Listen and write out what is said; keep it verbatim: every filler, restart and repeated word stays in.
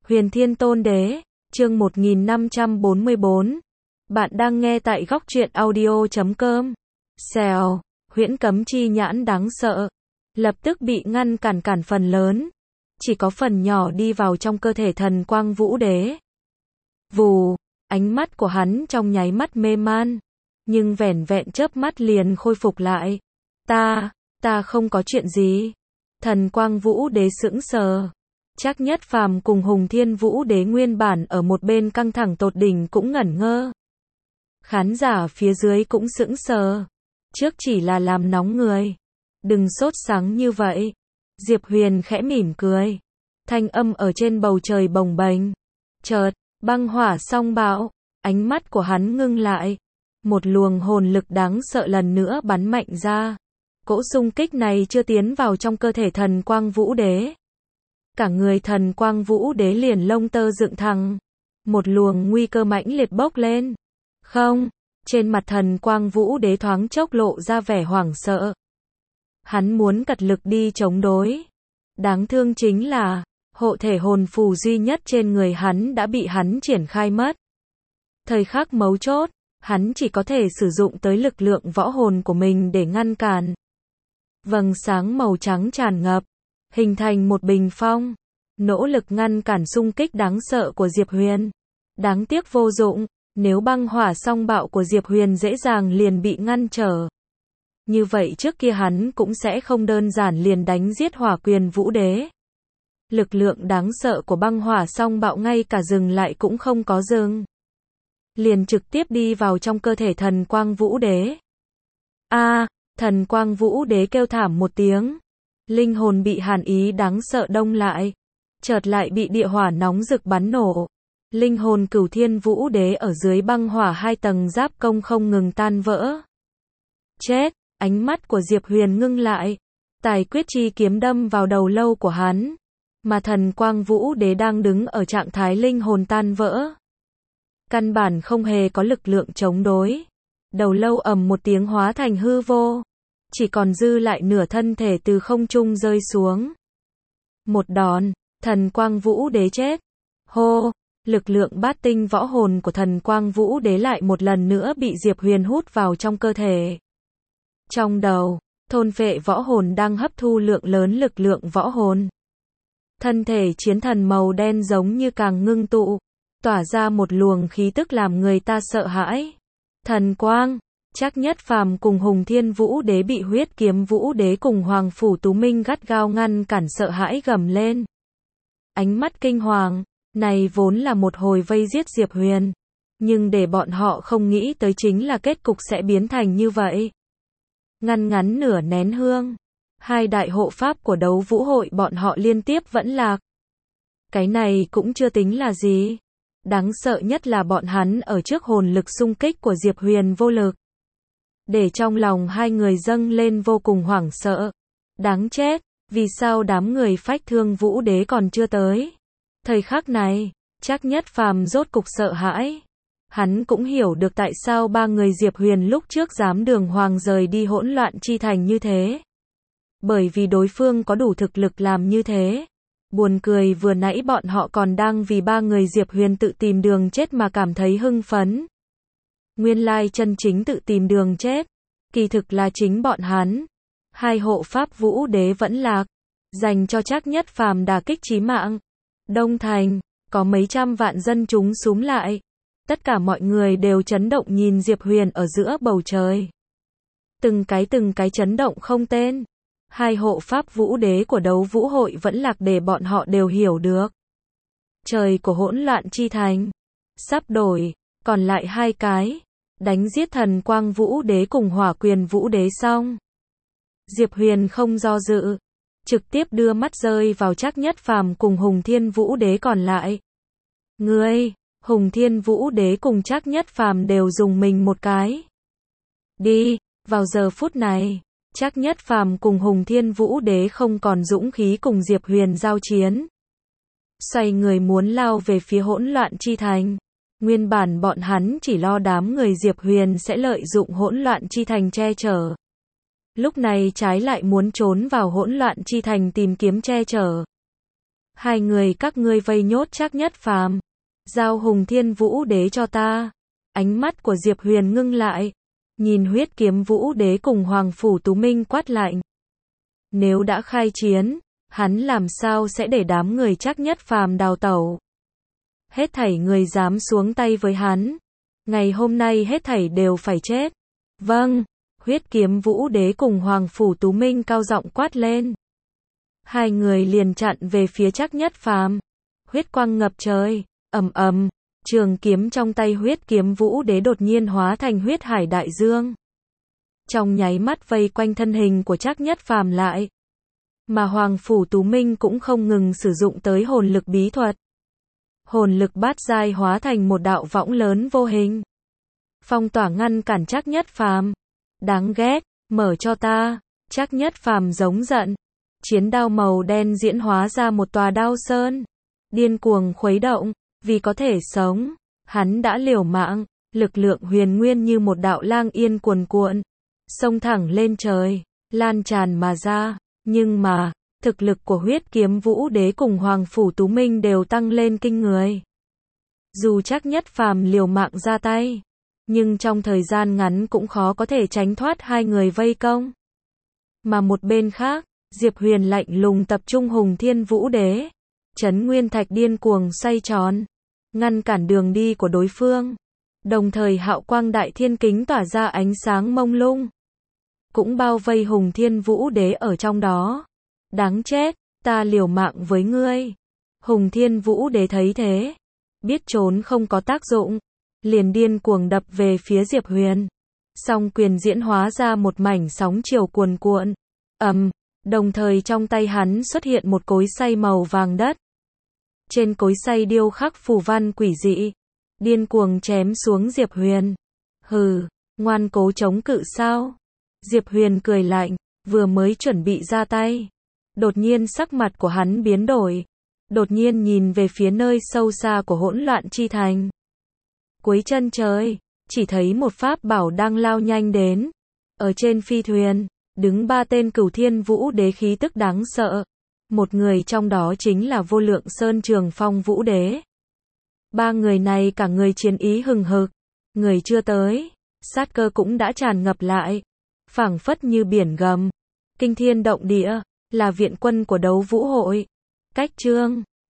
Huyền Thiên Tôn Đế, chương một nghìn năm trăm bốn mươi bốn. Bạn đang nghe tại góc truyện audio chấm com. Xèo, huyễn cấm chi nhãn đáng sợ. Lập tức bị ngăn cản cản phần lớn. Chỉ có phần nhỏ đi vào trong cơ thể thần Quang Vũ Đế. Vù, ánh mắt của hắn trong nháy mắt mê man. Nhưng vẻn vẹn chớp mắt liền khôi phục lại. Ta, ta không có chuyện gì. Thần Quang Vũ Đế sững sờ. Trác Nhất Phàm cùng Hùng Thiên Vũ Đế nguyên bản ở một bên căng thẳng tột đỉnh cũng ngẩn ngơ. Khán giả phía dưới cũng sững sờ. Trước chỉ là làm nóng người. Đừng sốt sắng như vậy. Diệp Huyền khẽ mỉm cười. Thanh âm ở trên bầu trời bồng bềnh. Chợt, băng hỏa song bạo. Ánh mắt của hắn ngưng lại. Một luồng hồn lực đáng sợ lần nữa bắn mạnh ra. Cỗ xung kích này chưa tiến vào trong cơ thể thần Quang Vũ Đế. Cả người thần Quang Vũ Đế liền lông tơ dựng thẳng. Một luồng nguy cơ mãnh liệt bốc lên. Không, trên mặt thần Quang Vũ Đế thoáng chốc lộ ra vẻ hoảng sợ. Hắn muốn cật lực đi chống đối. Đáng thương chính là, hộ thể hồn phù duy nhất trên người hắn đã bị hắn triển khai mất. Thời khắc mấu chốt, hắn chỉ có thể sử dụng tới lực lượng võ hồn của mình để ngăn cản. Vầng sáng màu trắng tràn ngập, hình thành một bình phong, nỗ lực ngăn cản xung kích đáng sợ của Diệp Huyền. Đáng tiếc vô dụng, nếu băng hỏa song bạo của Diệp Huyền dễ dàng liền bị ngăn trở. Như vậy trước kia hắn cũng sẽ không đơn giản liền đánh giết Hỏa Quyền Vũ Đế. Lực lượng đáng sợ của băng hỏa song bạo ngay cả dừng lại cũng không có dừng. Liền trực tiếp đi vào trong cơ thể thần Quang Vũ Đế. A, thần Quang Vũ Đế kêu thảm một tiếng. Linh hồn bị hàn ý đáng sợ đông lại. Chợt lại bị địa hỏa nóng rực bắn nổ. Linh hồn Cửu Thiên Vũ Đế ở dưới băng hỏa hai tầng giáp công không ngừng tan vỡ. Chết, ánh mắt của Diệp Huyền ngưng lại. Tài quyết chi kiếm đâm vào đầu lâu của hắn. Mà thần Quang Vũ Đế đang đứng ở trạng thái linh hồn tan vỡ. Căn bản không hề có lực lượng chống đối. Đầu lâu ầm một tiếng hóa thành hư vô. Chỉ còn dư lại nửa thân thể từ không trung rơi xuống. Một đòn, thần Quang Vũ Đế chết. Hô, lực lượng bát tinh võ hồn của thần Quang Vũ Đế lại một lần nữa bị Diệp Huyền hút vào trong cơ thể. Trong đầu, thôn phệ võ hồn đang hấp thu lượng lớn lực lượng võ hồn. Thân thể chiến thần màu đen giống như càng ngưng tụ, tỏa ra một luồng khí tức làm người ta sợ hãi. Thần Quang, Trác Nhất Phàm cùng Hùng Thiên Vũ Đế bị Huyết Kiếm Vũ Đế cùng Hoàng Phủ Tú Minh gắt gao ngăn cản sợ hãi gầm lên. Ánh mắt kinh hoàng, này vốn là một hồi vây giết Diệp Huyền. Nhưng để bọn họ không nghĩ tới chính là kết cục sẽ biến thành như vậy. Ngăn ngắn nửa nén hương. Hai đại hộ pháp của đấu vũ hội bọn họ liên tiếp vẫn lạc. Cái này cũng chưa tính là gì. Đáng sợ nhất là bọn hắn ở trước hồn lực xung kích của Diệp Huyền vô lực. Để trong lòng hai người dâng lên vô cùng hoảng sợ. Đáng chết, vì sao đám người Phách Thương Vũ Đế còn chưa tới? Thời khắc này, Trác Nhất Phàm rốt cục sợ hãi. Hắn cũng hiểu được tại sao ba người Diệp Huyền lúc trước dám đường hoàng rời đi hỗn loạn chi thành như thế. Bởi vì đối phương có đủ thực lực làm như thế. Buồn cười vừa nãy bọn họ còn đang vì ba người Diệp Huyền tự tìm đường chết mà cảm thấy hưng phấn. Nguyên lai chân chính tự tìm đường chết, kỳ thực là chính bọn hắn. Hai hộ pháp Vũ Đế vẫn lạc, dành cho Trác Nhất Phàm đả kích chí mạng. Đông Thành, có mấy trăm vạn dân chúng xúm lại. Tất cả mọi người đều chấn động nhìn Diệp Huyền ở giữa bầu trời. Từng cái từng cái chấn động không tên. Hai hộ pháp Vũ Đế của đấu vũ hội vẫn lạc để bọn họ đều hiểu được. Trời của hỗn loạn chi thành sắp đổi, còn lại hai cái. Đánh giết thần Quang Vũ Đế cùng Hỏa Quyền Vũ Đế xong. Diệp Huyền không do dự, trực tiếp đưa mắt rơi vào Trác Nhất Phàm cùng Hùng Thiên Vũ Đế còn lại. Ngươi, Hùng Thiên Vũ Đế cùng Trác Nhất Phàm đều dùng mình một cái. Đi, vào giờ phút này, Trác Nhất Phàm cùng Hùng Thiên Vũ Đế không còn dũng khí cùng Diệp Huyền giao chiến. Xoay người muốn lao về phía hỗn loạn chi thành. Nguyên bản bọn hắn chỉ lo đám người Diệp Huyền sẽ lợi dụng hỗn loạn chi thành che chở. Lúc này trái lại muốn trốn vào hỗn loạn chi thành tìm kiếm che chở. Hai người các ngươi vây nhốt Trác Nhất Phàm, giao Hùng Thiên Vũ Đế cho ta. Ánh mắt của Diệp Huyền ngưng lại, nhìn Huyết Kiếm Vũ Đế cùng Hoàng Phủ Tú Minh quát lạnh. Nếu đã khai chiến, hắn làm sao sẽ để đám người Trác Nhất Phàm đào tẩu? Hết thảy người dám xuống tay với hắn, ngày hôm nay hết thảy đều phải chết. Vâng, Huyết Kiếm Vũ Đế cùng Hoàng Phủ Tú Minh cao giọng quát lên. Hai người liền chặn về phía Trác Nhất Phàm. Huyết quang ngập trời, ầm ầm, trường kiếm trong tay Huyết Kiếm Vũ Đế đột nhiên hóa thành huyết hải đại dương. Trong nháy mắt vây quanh thân hình của Trác Nhất Phàm lại. Mà Hoàng Phủ Tú Minh cũng không ngừng sử dụng tới hồn lực bí thuật. Hồn lực bát giai hóa thành một đạo võng lớn vô hình, phong tỏa ngăn cản Trác Nhất Phàm. Đáng ghét, mở cho ta. Trác Nhất Phàm giống giận. Chiến đao màu đen diễn hóa ra một tòa đao sơn, điên cuồng khuấy động, vì có thể sống, hắn đã liều mạng, lực lượng huyền nguyên như một đạo lang yên cuồn cuộn, xông thẳng lên trời, lan tràn mà ra, nhưng mà, thực lực của Huyết Kiếm Vũ Đế cùng Hoàng Phủ Tú Minh đều tăng lên kinh người. Dù Trác Nhất Phàm liều mạng ra tay, nhưng trong thời gian ngắn cũng khó có thể tránh thoát hai người vây công. Mà một bên khác, Diệp Huyền lạnh lùng tập trung Hùng Thiên Vũ Đế, Chấn Nguyên Thạch điên cuồng xoay tròn, ngăn cản đường đi của đối phương. Đồng thời Hạo Quang Đại Thiên Kính tỏa ra ánh sáng mông lung, cũng bao vây Hùng Thiên Vũ Đế ở trong đó. Đáng chết, ta liều mạng với ngươi. Hùng Thiên Vũ Đế thấy thế, biết trốn không có tác dụng, liền điên cuồng đập về phía Diệp Huyền. Song quyền diễn hóa ra một mảnh sóng chiều cuồn cuộn, ầm, đồng thời trong tay hắn xuất hiện một cối xay màu vàng đất. Trên cối xay điêu khắc phù văn quỷ dị, điên cuồng chém xuống Diệp Huyền. Hừ, ngoan cố chống cự sao? Diệp Huyền cười lạnh, vừa mới chuẩn bị ra tay, đột nhiên sắc mặt của hắn biến đổi, đột nhiên nhìn về phía nơi sâu xa của Hỗn Loạn Chi Thành. Cuối chân trời, chỉ thấy một pháp bảo đang lao nhanh đến. Ở trên phi thuyền, đứng ba tên Cửu Thiên Vũ Đế khí tức đáng sợ. Một người trong đó chính là Vô Lượng Sơn Trường Phong Vũ Đế. Ba người này cả người chiến ý hừng hực, người chưa tới, sát cơ cũng đã tràn ngập lại, phảng phất như biển gầm, kinh thiên động địa, là viện quân của Đấu Vũ hội. Cách chương